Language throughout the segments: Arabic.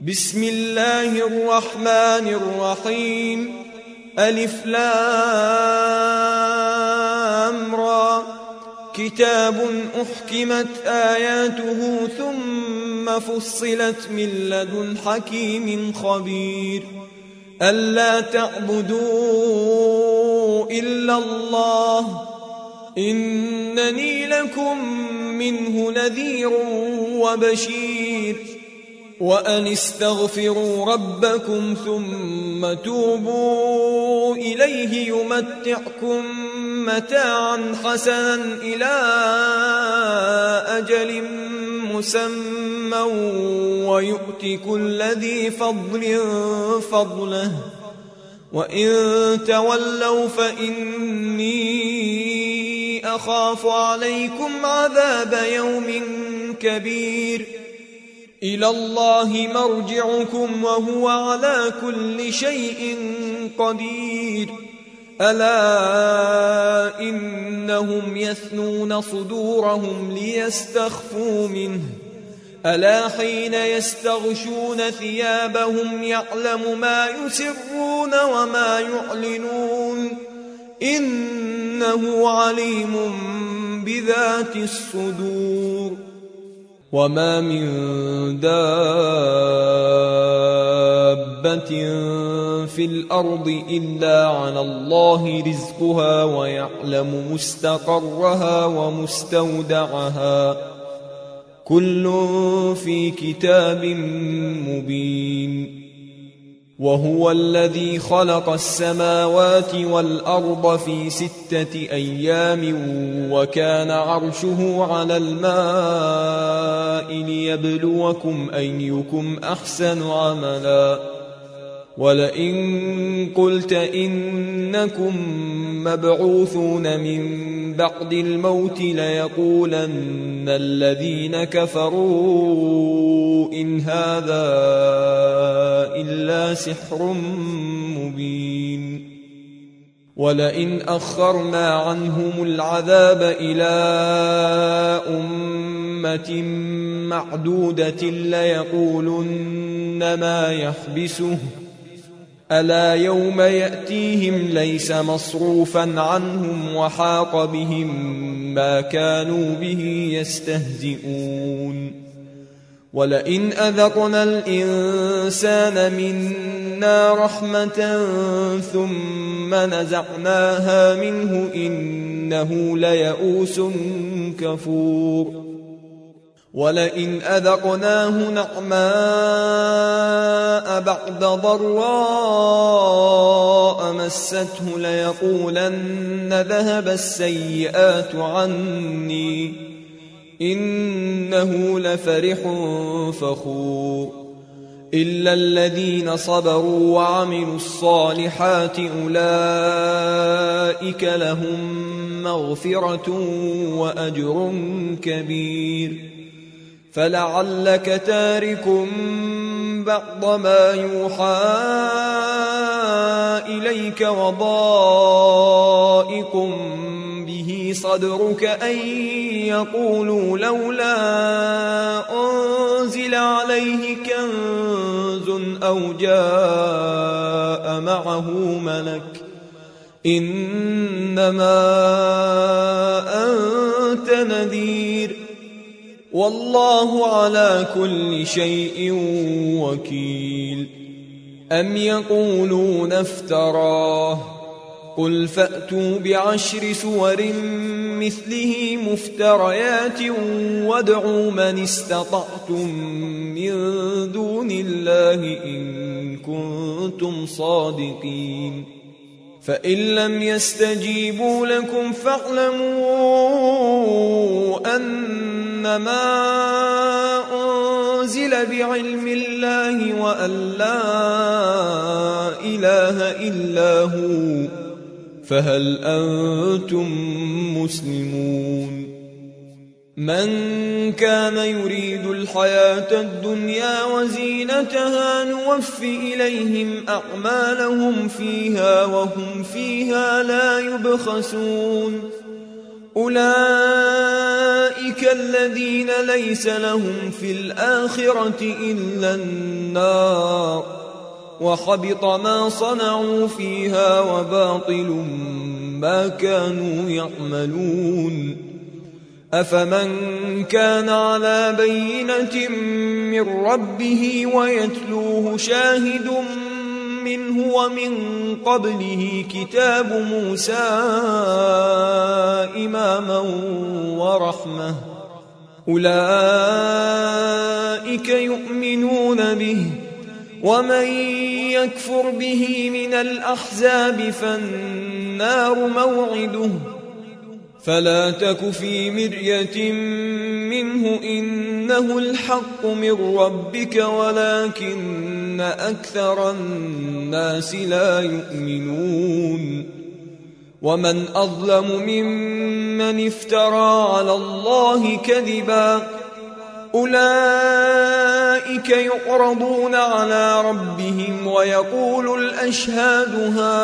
بسم الله الرحمن الرحيم. ألف لام را. كتاب أحكمت آياته ثم فصلت من لدن حكيم خبير. ألا تعبدوا إلا الله إنني لكم منه نذير وبشير. وأن استغفروا ربكم ثم توبوا إليه يمتعكم متاعا حسنا إلى أجل مسمى ويؤت كل ذي فضل فضله وإن تولوا فإني أخاف عليكم عذاب يوم كبير. إلى الله مرجعكم وهو على كل شيء قدير. ألا إنهم يثنون صدورهم ليستخفوا منه ألا حين يستغشون ثيابهم يعلم ما يسرون وما يعلنون إنه عليم بذات الصدور. وما من دابة في الأرض إلا على الله رزقها ويعلم مستقرها ومستودعها كل في كتاب مبين. وهو الذي خلق السماوات والأرض في 6 أيام وكان عرشه على الماء ليبلوكم أيكم أحسن عملا. ولئن قلت إنكم مبعوثون من بعد الموت ليقولن الذين كفروا إن هذا إلا سحر مبين. ولئن أخرنا عنهم العذاب إلى أمة معدودة ليقولن ما يحبسه ألا يوم يأتيهم ليس مصروفا عنهم وحاق بهم ما كانوا به يستهزئون. ولئن أذقنا الإنسان منا رحمة ثم نزعناها منه إنه ليئوس كفور. ولئن أذقناه نعماء بعد ضراء مسته ليقولن ذهب السيئات عني إنه لفرح فخور. إلا الذين صبروا وعملوا الصالحات أولئك لهم مغفرة وأجر كبير. فلعلك تارك بعض ما يوحى إليك وضائق به صدرك أن يقولوا لولا أنزل عليه كنز أو جاء معه ملك إنما أنت نذير والله على كل شيء وكيل. أم يقولون افتراه قل فأتوا ب10 سور مثله مفتريات وادعوا من استطعتم من دون الله إن كنتم صادقين. فإن لم يستجيبوا لكم فاعلموا أنما أنزل بعلم الله وأن لا إله إلا هو فهل أنتم مسلمون. من كان يريد الحياة الدنيا وزينتها نوف إليهم أعمالهم فيها وهم فيها لا يبخسون. أولئك الذين ليس لهم في الآخرة إلا النار وحبط ما صنعوا فيها وباطل ما كانوا يعملون أفمن كان على بينة من ربه ويتلوه شاهد منه ومن قبله كتاب موسى إماما ورحمة أولئك يؤمنون به ومن يكفر به من الأحزاب فالنار موعده فلا تك في مرية منه إنه الحق من ربك ولكن أكثر الناس لا يؤمنون ومن أظلم ممن افترى على الله كذبا أولئك يعرضون على ربهم ويقول الأشهاد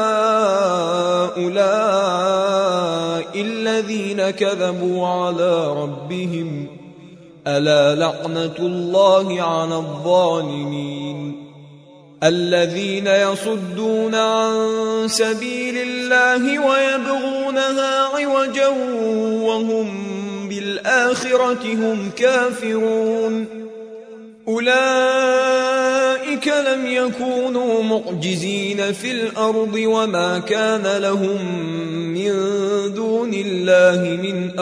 هؤلاء الذين كذبوا على ربهم ألا لعنة الله على الظالمين الذين يصدون عن سبيل الله ويبغونها عوجا وهم بالآخرة هم كافرون أولئك لم يكونوا معجزين في الأرض وما كان لهم من دون الله من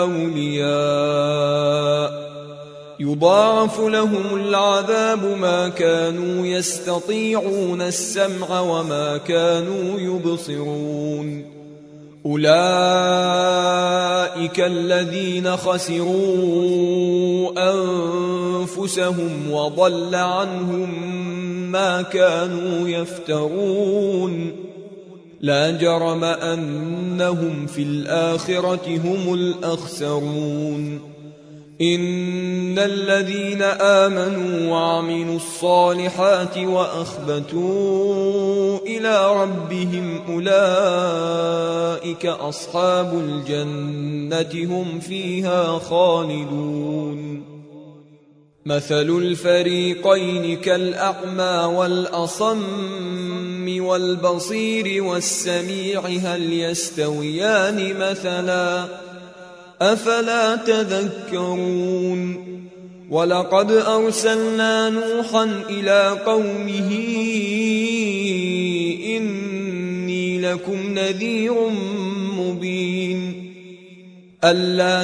أولياء يضاعف لهم العذاب ما كانوا يستطيعون السمع وما كانوا يبصرون أولئك الذين خسروا أنفسهم وضل عنهم ما كانوا يفترون لا جرم أنهم في الآخرة هم الأخسرون إن الذين آمنوا وعملوا الصالحات وأخبتوا إلى ربهم أولئك أصحاب الجنة هم فيها خالدون مثل الفريقين كالأعمى والأصم والبصير والسميع هل يستويان مثلا أفلا تذكرون ولقد أرسلنا نوحا إلى قومه إني لكم نذير مبين ألا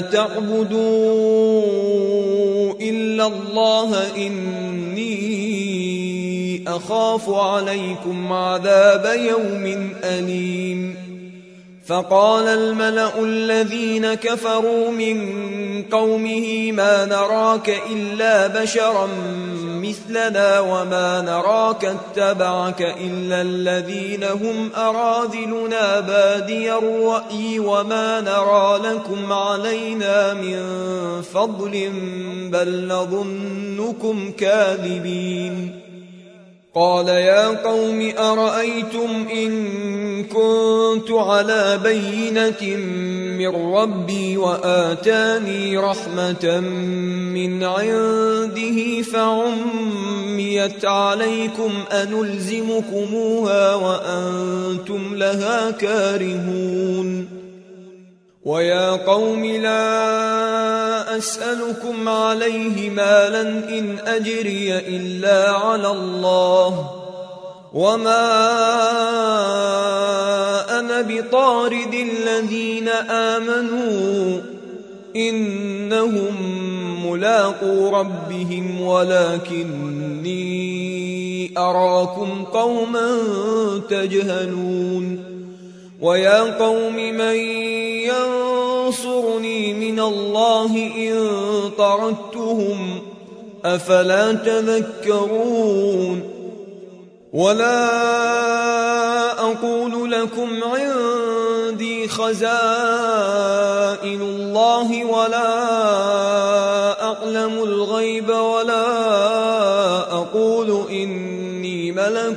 تعبدوا إلا الله إني أخاف عليكم عذاب يوم أليم فقال الملأ الذين كفروا من قومه ما نراك إلا بشرا مثلنا وما نراك اتبعك إلا الذين هم أراذلنا بادي الرأي وما نرى لكم علينا من فضل بل نظنكم كاذبين قال يا قوم أرأيتم إن كنت على بينة من ربي وآتاني رحمة من عنده فعميت عليكم أنلزمكموها وأنتم لها كارهون ويا قوم لا أسألكم عليه مالا إن أجري إلا على الله وما أنا بطارد الذين آمنوا إنهم ملاقو ربهم ولكني أراكم قوما تجهلون ويا قوم من ينصرني من الله إن طردتهم أفلا تذكرون ولا أقول لكم عندي خزائن الله ولا أعلم الغيب ولا أقول إني ملك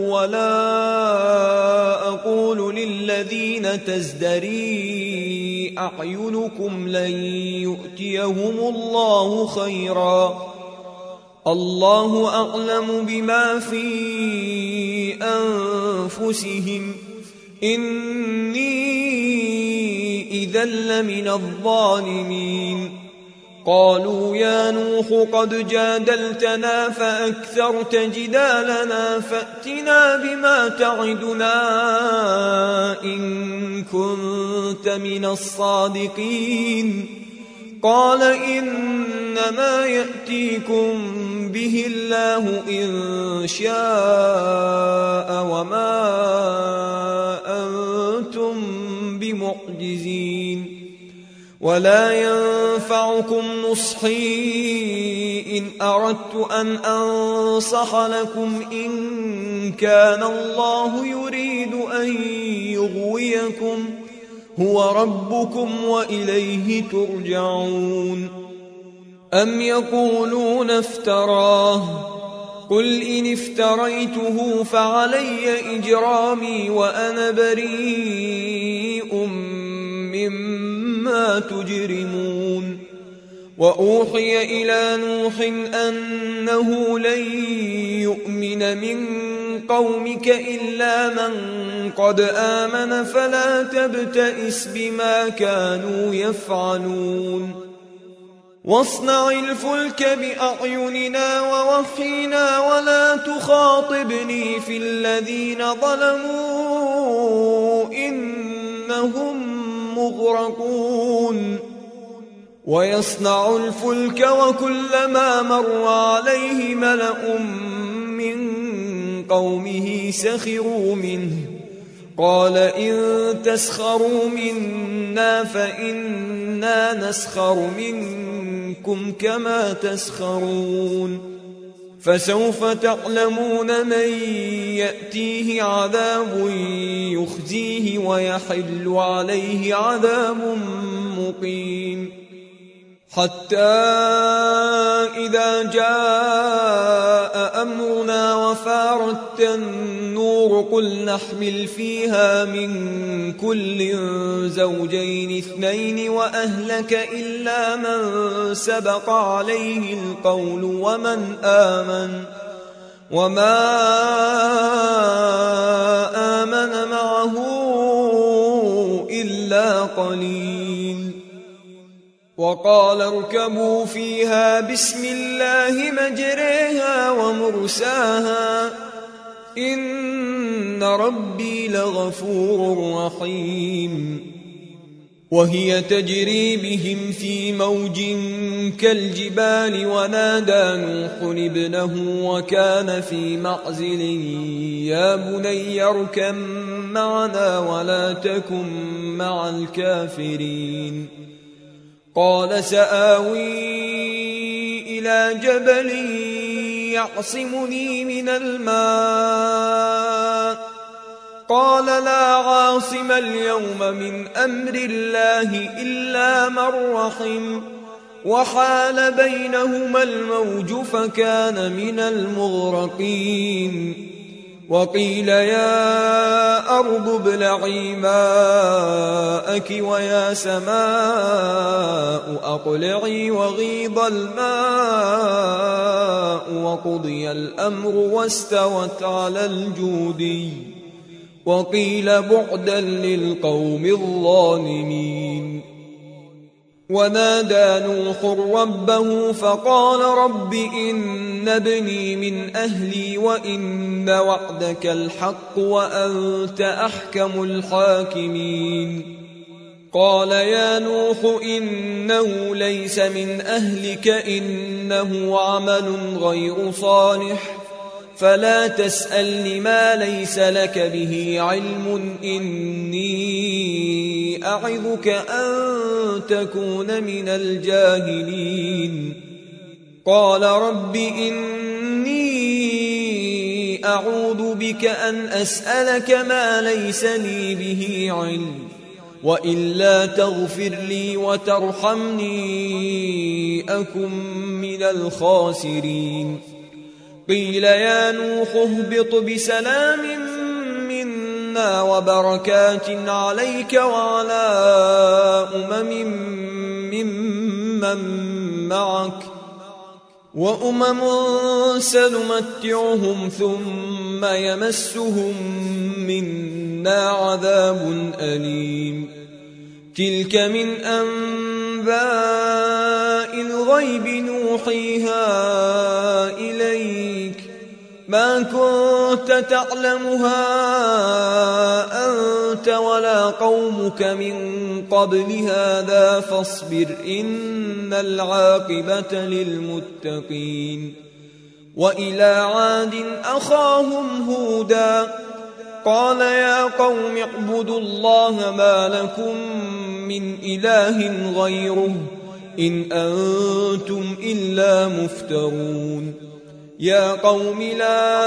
ولا أقول للذين تزدري أعينكم لن يؤتيهم الله خيرا الله أعلم بما في أنفسهم إني إذا لمن الظالمين قالوا يا نوح قد جادلتنا فأكثرت جدالنا فأتنا بما تعدنا إن كنت من الصادقين قال إنما يأتيكم به الله إن شاء وما أنتم بمعجزين ولا ينفعكم نصحي إن أردت أن أنصح لكم إن كان الله يريد أن يغويكم هو ربكم وإليه ترجعون أم يقولون افتراه قل إن افتريته فعلي إجرامي وأنا بريء مما تجرمون وأوحي إلى نوح أنه لن يؤمن من قومك إلا من قد آمن فلا تبتئس بما كانوا يفعلون واصنع الفلك بأعيننا ووحينا ولا تخاطبني في الذين ظلموا إنهم مغرقون ويصنع الفلك وكلما مر عليه ملأ من قومه سخروا منه قال إن تسخروا منا فإنا نسخر منكم كما تسخرون فسوف تعلمون من يأتيه عذاب يخزيه ويحل عليه عذاب مقيم حتى إذا جاء أمرنا وفارت النور قل نحمل فيها من كل زوجين اثنين وأهلك إلا من سبق عليه القول وما آمن معه إلا قليل وقال اركبوا فيها بسم الله مجريها ومرساها إن ربي لغفور رحيم وهي تجري بهم في موج كالجبال ونادى نوح ابنه وكان في معزل يا بني اركب معنا ولا تكن مع الكافرين قال سآوي إلى جبل يعصمني من الماء قال لا عاصم اليوم من أمر الله إلا من رحم وحال بينهما الموج فكان من المغرقين وقيل يا أرض ابلعي ماءك ويا سماء أقلعي وغيض الماء وقضي الأمر واستوت على الجودي وقيل بعدا للقوم الظالمين ونادى نوح ربه فقال رب إن ابني من أهلي وإن وعدك الحق وأنت أحكم الحاكمين قال يا نوح إنه ليس من أهلك إنه عمل غير صالح فلا تسألني ما ليس لك به علم إني أعظك أن تكون من الجاهلين قال رب إني أعوذ بك أن أسألك ما ليس لي به علم وإلا تغفر لي وترحمني أكن من الخاسرين قيل يا نوح اهبط بسلام منا منا وبركات عليك وعلى ممن معك وأمم سنمتعهم ثم يمسهم منا عذاب أليم تلك من أنباء الغيب نوحيها إليك ما كنت تعلمها أنت ولا قومك من قبل هذا فاصبر إن العاقبة للمتقين وإلى عاد أخاهم هودا قال يا قوم اعبدوا الله ما لكم من إله غيره إن أنتم إلا مفترون يا قوم لا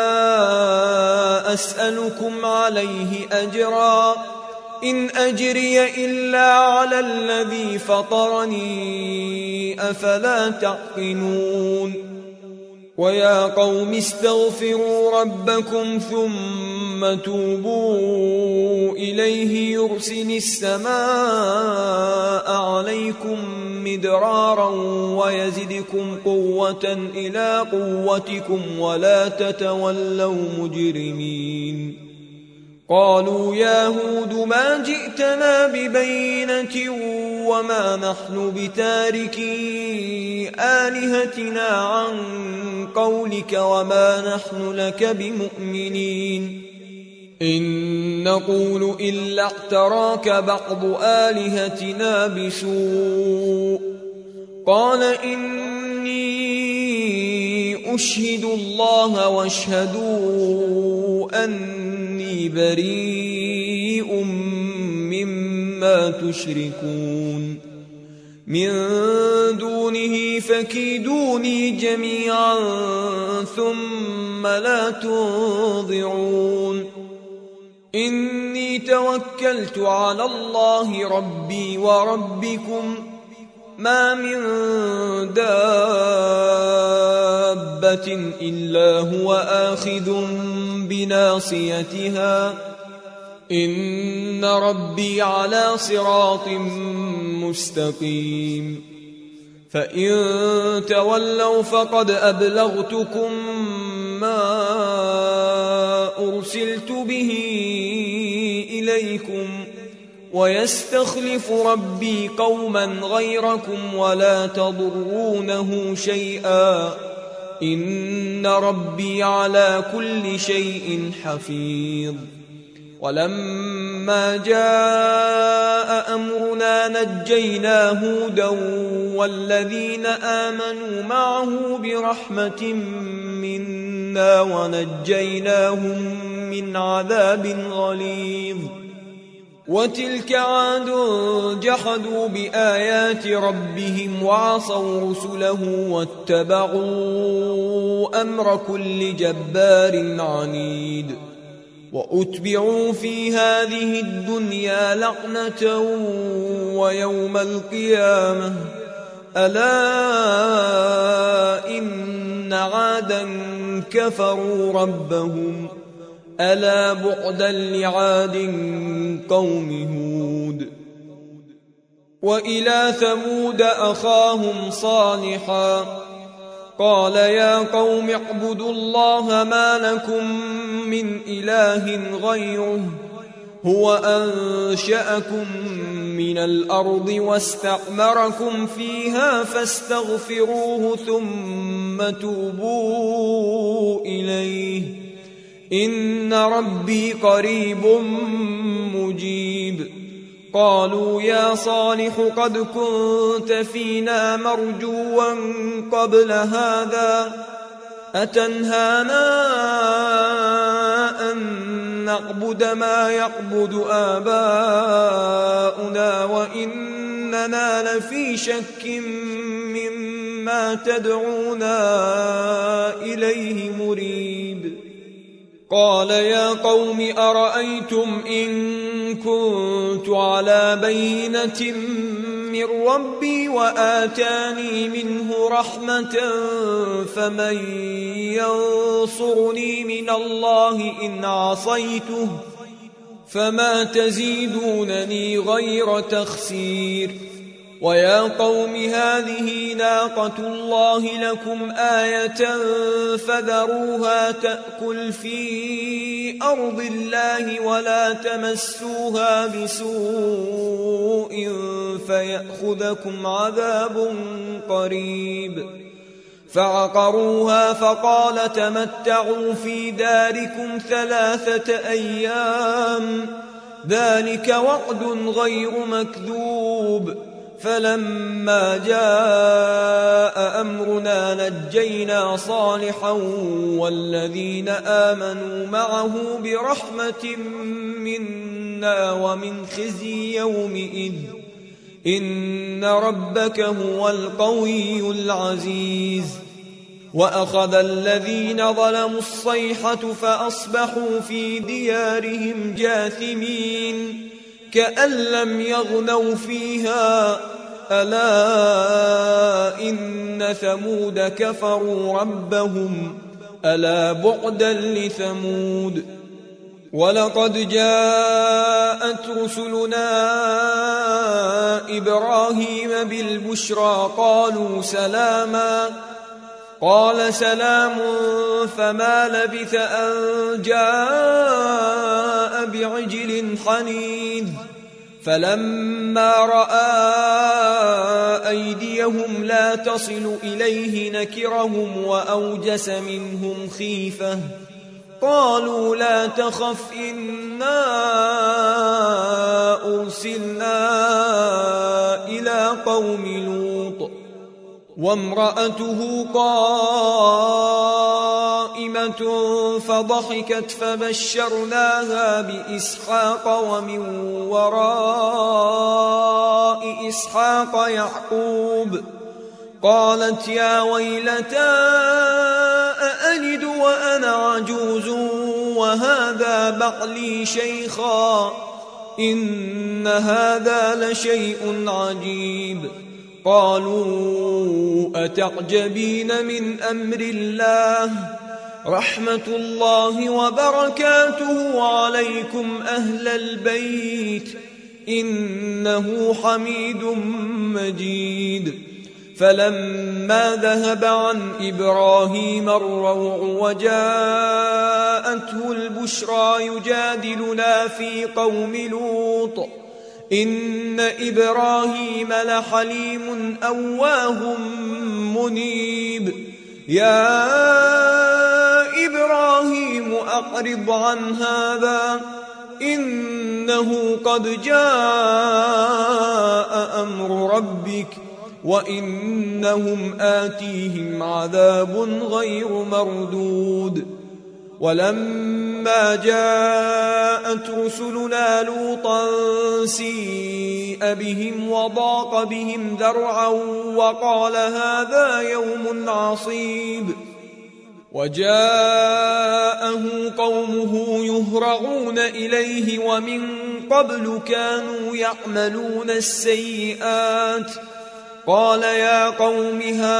أسألكم عليه أجرا إن أجري إلا على الذي فطرني أفلا تعقلون ويا قوم استغفروا ربكم ثم توبوا إليه يرسل السماء عليكم مدرارا ويزدكم قوة إلى قوتكم ولا تتولوا مجرمين قالوا يا هود ما جئتنا ببينة وما نحن بتاركي آلهتنا عن قولك وما نحن لك بمؤمنين إن نقول إلا اعتراك بعض آلهتنا بسوء قال إني أشهد الله واشهدوا أني بريء مما تشركون من دونه فكيدوني جميعا ثم لا تنظرون إني توكلت على الله ربي وربكم ما من دابة إلا هو آخذ بناصيتها إن ربي على صراط مستقيم فإن تولوا فقد أبلغتكم ما أرسلت به إليكم ويستخلف ربي قوما غيركم ولا تضرونه شيئا إن ربي على كل شيء حفيظ ولما جاء أمرنا نجينا هودا والذين آمنوا معه برحمة منا ونجيناهم من عذاب غليظ وتلك عاد جحدوا بآيات ربهم وعصوا رسله واتبعوا أمر كل جبار عنيد وأتبعوا في هذه الدنيا لعنة ويوم القيامة ألا إن عادا كفروا ربهم ألا بعدا لعاد قوم هود وإلى ثمود أخاهم صالحا قال يا قوم اعبدوا الله ما لكم من إله غيره هو أنشأكم من الأرض واستعمركم فيها فاستغفروه ثم توبوا إليه إن ربي قريب مجيب قالوا يا صالح قد كنت فينا مرجوا قبل هذا أتنهانا أن نعبد ما يعبد آباؤنا وإننا لفي شك مما تدعونا إليه مريب قال يا قوم أرأيتم إن كنت على بينة من ربي وآتاني منه رحمة فمن ينصرني من الله إن عصيته فما تزيدونني غير تخسير. ويا قوم هذه ناقة الله لكم آية فذروها تأكل في أرض الله ولا تمسوها بسوء فيأخذكم عذاب قريب. فعقروها فقال تمتعوا في داركم 3 أيام ذلك وعد غير مكذوب. فلما جاء أمرنا نجينا صالحا والذين آمنوا معه برحمة منا ومن خزي يومئذ إن ربك هو القوي العزيز. وأخذ الذين ظلموا الصيحة فأصبحوا في ديارهم جاثمين كأن لم يغنوا فيها ألا إن ثمود كفروا ربهم ألا بعدا لثمود. ولقد جاءت رسلنا إبراهيم بالبشرى قالوا سلاما قال سلام فما لبث أن جاء بعجل حنيذ. فلما رأى أيديهم لا تصل إليه نكرهم وأوجس منهم خيفة قالوا لا تخف إنا أرسلنا إلى قوم لوط وامرأته قائمة فضحكت فبشرناها بإسحاق ومن وراء إسحاق يعقوب قالت يا ويلتى أألد وأنا عجوز وهذا بعلي شيخا إن هذا لشيء عجيب. قالوا أتعجبين من أمر الله رحمة الله وبركاته عليكم أهل البيت إنه حميد مجيد. فلما ذهب عن إبراهيم الروع وجاءته البشرى يجادلنا في قوم لوط إن إبراهيم لحليم أواه منيب. يا إبراهيم أقرض عن هذا إنه قد جاء أمر ربك وإنهم آتيهم عذاب غير مردود. ولما جاءت رسلنا لوطا سيء بهم وضاق بهم ذرعا وقال هذا يوم عصيب. وجاءه قومه يهرعون إليه ومن قبل كانوا يعملون السيئات قال يا قوم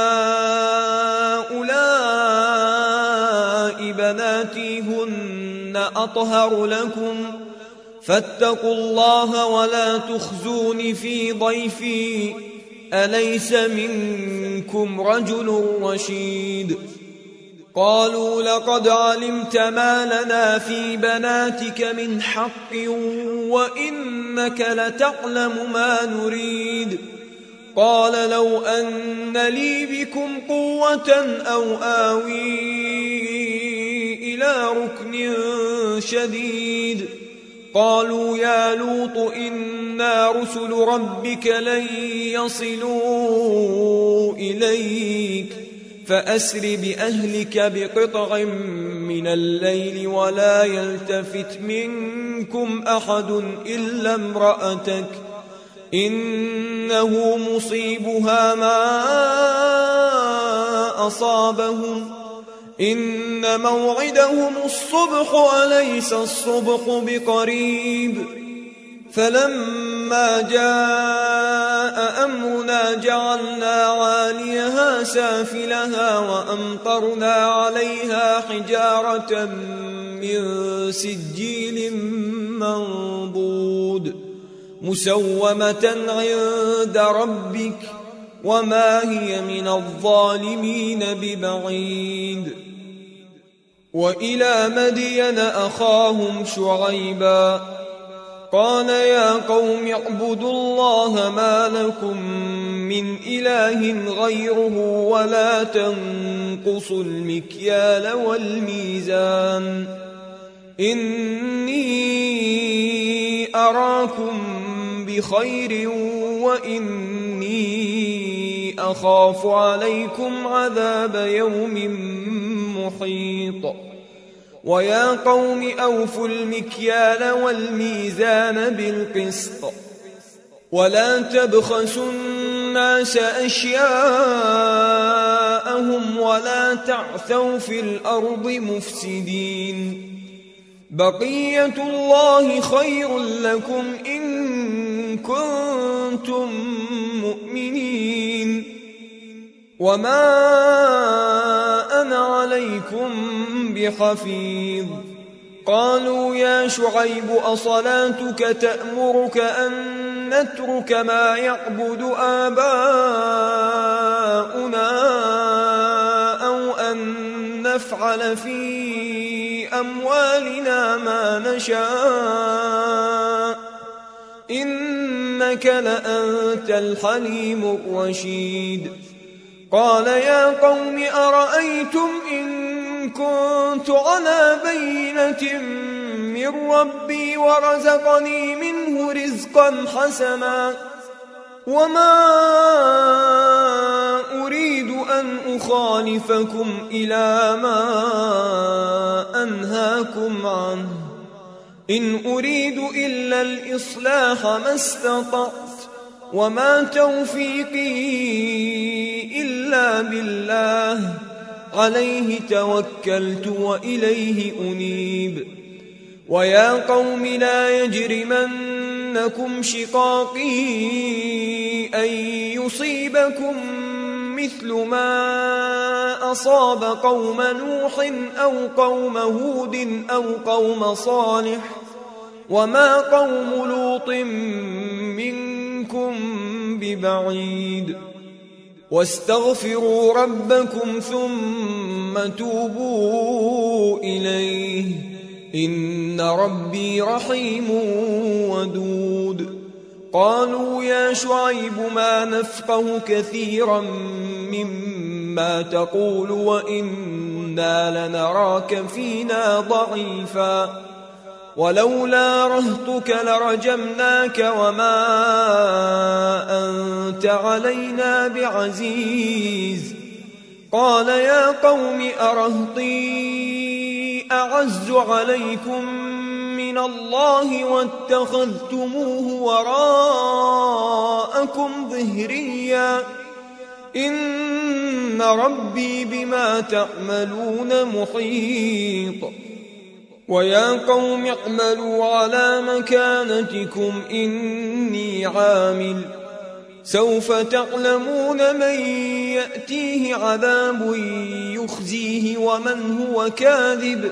هؤلاء بناتي هن أطهر لكم فاتقوا الله ولا تخزون في ضيفي أليس منكم رجل رشيد. قالوا لقد علمت ما لنا في بناتك من حق وإنك لتعلم ما نريد. قال لو أن لي بكم قوة أو آوي إلى ركن شديد. قالوا يا لوط إنا رسل ربك لن يصلوا إليك فأسر بأهلك بقطع من الليل ولا يلتفت منكم أحد إلا امرأتك إنه مصيبها ما أصابهم إن موعدهم الصبح أليس الصبح بقريب. فلما جاء أمرنا جعلنا عاليها سافلها وأمطرنا عليها حجارة من سجيل منضود مسومة عند ربك وما هي من الظالمين ببعيد. وإلى مدين أخاهم شعيبا قال يا قوم اعبدوا الله ما لكم من إله غيره ولا تنقصوا المكيال والميزان إني أراكم بخير وإني أخاف عليكم عذاب يوم محيط. ويا قوم أوفوا المكيال والميزان بالقسط ولا تبخسوا الناس أشياءهم ولا تعثوا في الأرض مفسدين. بقية الله خير لكم إن كنتم مؤمنين وما أنا عليكم بحفيظ. قالوا يا شعيب أصلاتك تأمرك أن نترك ما يعبد آباؤنا أو أن نفعل في أموالنا ما نشاء إنك لأنت الحليم الرشيد. قال يا قوم أرأيتم إن كنت على بينة من ربي ورزقني منه رزقا حسنا وما أريد أن أخالفكم إلى ما أنهاكم عنه إن أريد إلا الإصلاح ما استطعت وما توفيقي إلا بالله عليه توكلت وإليه أنيب. ويا قوم لا يجرمنكم شقاقي أن يصيبكم مثل ما أصاب قوم نوح أو قوم هود أو قوم صالح وما قوم لوط منكم ببعيد. واستغفروا ربكم ثم توبوا إليه إن ربي رحيم ودود. قالوا يا شعيب ما نفقه كثيرا مما تقول وإنا لنراك فينا ضعيفا ولولا رهطك لرجمناك وما أنت علينا بعزيز. قال يا قوم أرهطي أعز عليكم من الله واتخذتموه وراءكم ظهريا إن ربي بما تعملون محيط. ويا قوم اعملوا على مكانتكم إني عامل سوف تعلمون من يأتيه عذاب يخزيه ومن هو كاذب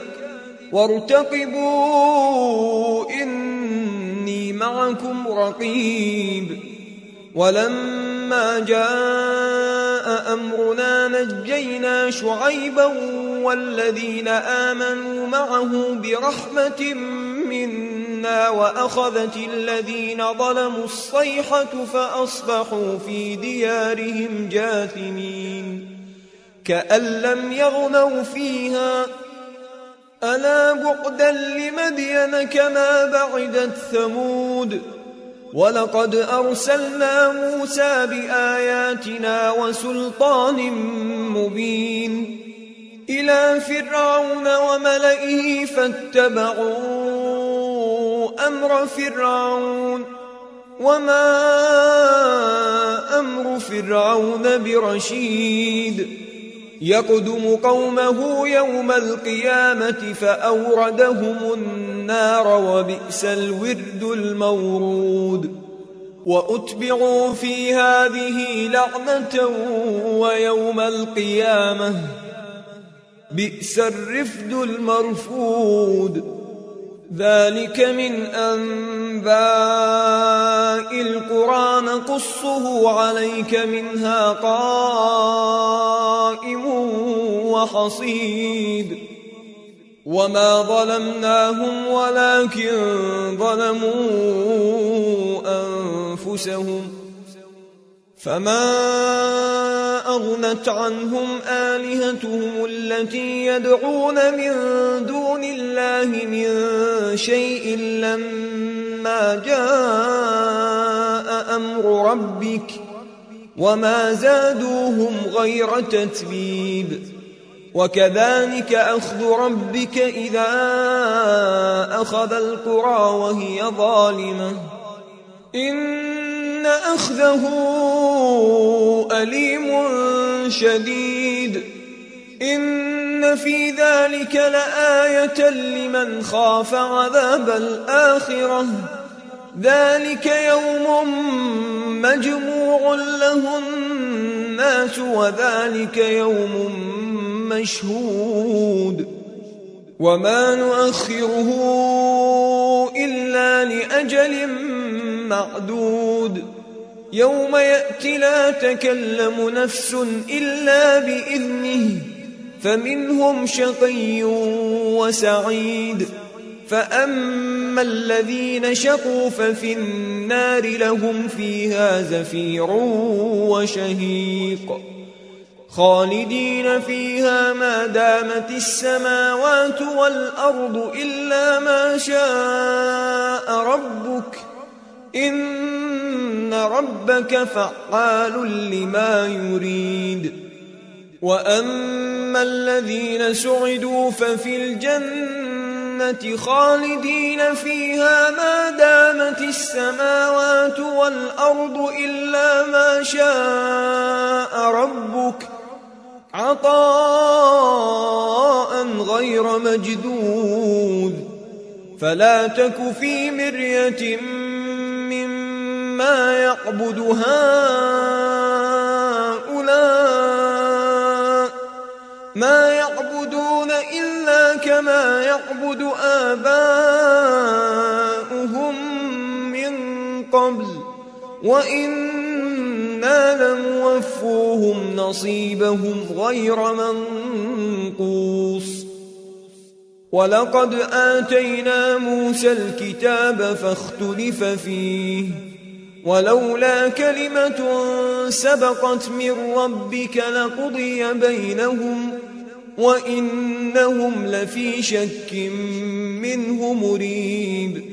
وارتقبوا إني معكم رقيب. ولما جاء أمرنا نجينا شعيبا والذين آمنوا معه برحمة منا وأخذت الذين ظلموا الصيحة فأصبحوا في ديارهم جاثمين كأن لم يغنوا فيها ألا بعدا لمدين كما بعدت ثمود. ولقد أرسلنا موسى بآياتنا وسلطان مبين إلى فرعون وملئه فاتبعوا أمر فرعون وما أمر فرعون برشيد. يقدم قومه يوم القيامة فأوردهم النار النار وبئس الورد المورود وأتبعوا في هذه لعنة ويوم القيامة بئس الرفد المرفود ذلك من أنباء القرى نقصه عليك منها قائم وحصيد وما ظلمناهم ولكن ظلموا أنفسهم فما أغنت عنهم آلهتهم التي يدعون من دون الله من شيء لما جاء أمر ربك وما زادوهم غير تتبيب وكذلك أخذ ربك إذا أخذ القرى وهي ظالمة إن أخذه أليم شديد إن في ذلك لآية لمن خاف عذاب الآخرة ذلك يوم مجموع له الناس وذلك يوم مشهود وما نؤخره إلا لأجل معدود يوم يأتي لا تكلم نفس إلا بإذنه فمنهم شقي وسعيد فأما الذين شقوا ففي النار لهم فيها زفير وشهيق خالدين فيها ما دامت السماوات والأرض إلا ما شاء ربك إن ربك فعال لما يريد وأما الذين سعدوا ففي الجنة خالدين فيها ما دامت السماوات والأرض إلا ما شاء ربك عطاء غير مجدود فلا تك في مرية مما يعبد هؤلاء ما يعبدون إلا كما يعبد آباؤهم من قبل وإنا لموفوهم نصيبهم غير منقوص ولقد آتينا موسى الكتاب فاختلف فيه ولولا كلمة سبقت من ربك لقضي بينهم وإنهم لفي شك منه مريب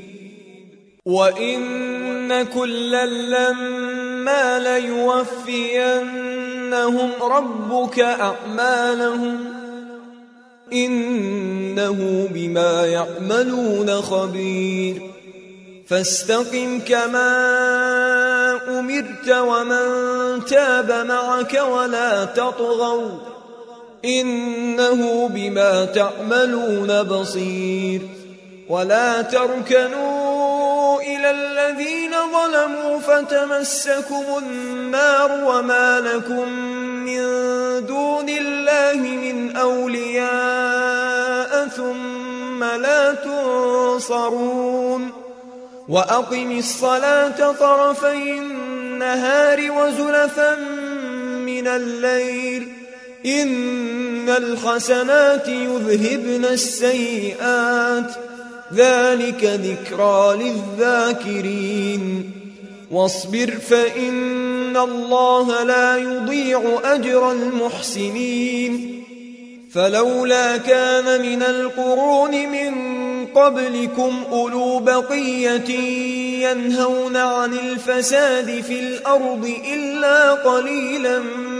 وإن كلا لما ليوفينهم ربك أعمالهم إنه بما يعملون خبير فاستقم كما أمرت ومن تاب معك ولا تطغوا إنه بما تعملون بصير ولا تركنوا إلى الذين ظلموا فتمسكم النار وما لكم من دون الله من أولياء ثم لا تنصرون وأقم الصلاة طرفي النهار وزلفا من الليل إن الحسنات يذهبن السيئات ذلك ذكرى للذاكرين واصبر فإن الله لا يضيع أجر المحسنين فلولا كان من القرون من قبلكم أولو بقية ينهون عن الفساد في الأرض إلا قليلا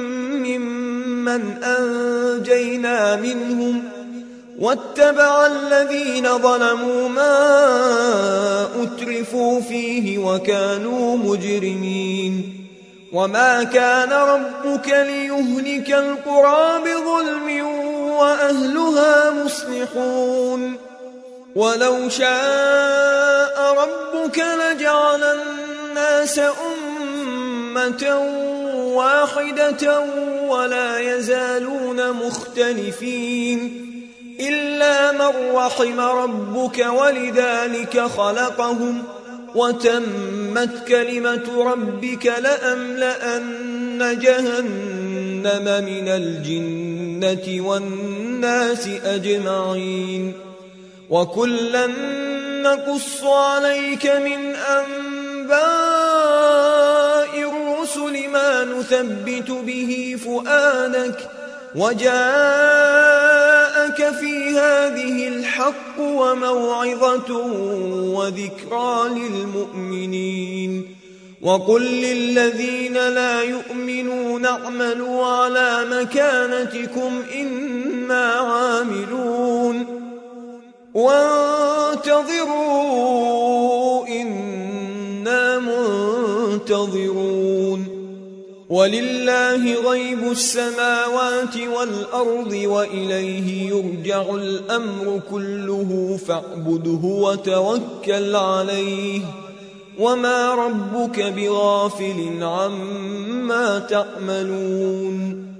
ممن أنجينا منهم واتبع الذين ظلموا ما أترفوا فيه وكانوا مجرمين وما كان ربك ليهلك القرى بظلم وأهلها مصلحون ولو شاء ربك لجعل الناس أمة واحدة ولا يزالون مختلفين إلا من رحم ربك ولذلك خلقهم وتمت كلمة ربك لأملأن جهنم من الجنة والناس أجمعين وكلا نقص عليك من أنباء الرسل ما نثبت به فؤادك وجاءك في هذه الحق وموعظة وذكرى للمؤمنين وقل للذين لا يؤمنون اعملوا على مكانتكم إنا عاملون وانتظروا إنا منتظرون ولله غيب السماوات والأرض وإليه يرجع الأمر كله فاعبده وتوكل عليه وما ربك بغافل عما تعملون